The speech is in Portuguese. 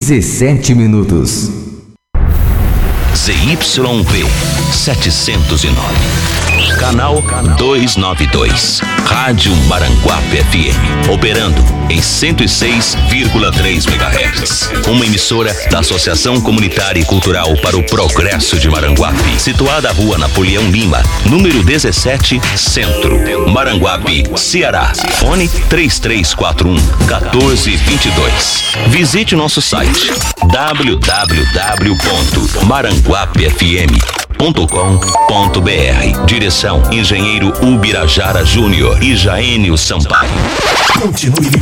17 minutos. ZYV 709, canal 292, Rádio Maranguape FM, operando em 106,3 MHz. Uma emissora da Associação Comunitária e Cultural para o Progresso de Maranguape, situada à Rua Napoleão Lima, número 17, Centro, Maranguape, Ceará. Fone 3341-1422. Visite nosso site www.maranguapefm.com.br. Direção: Engenheiro Ubirajara Júnior e Jaênio Sampaio. Continue ligado.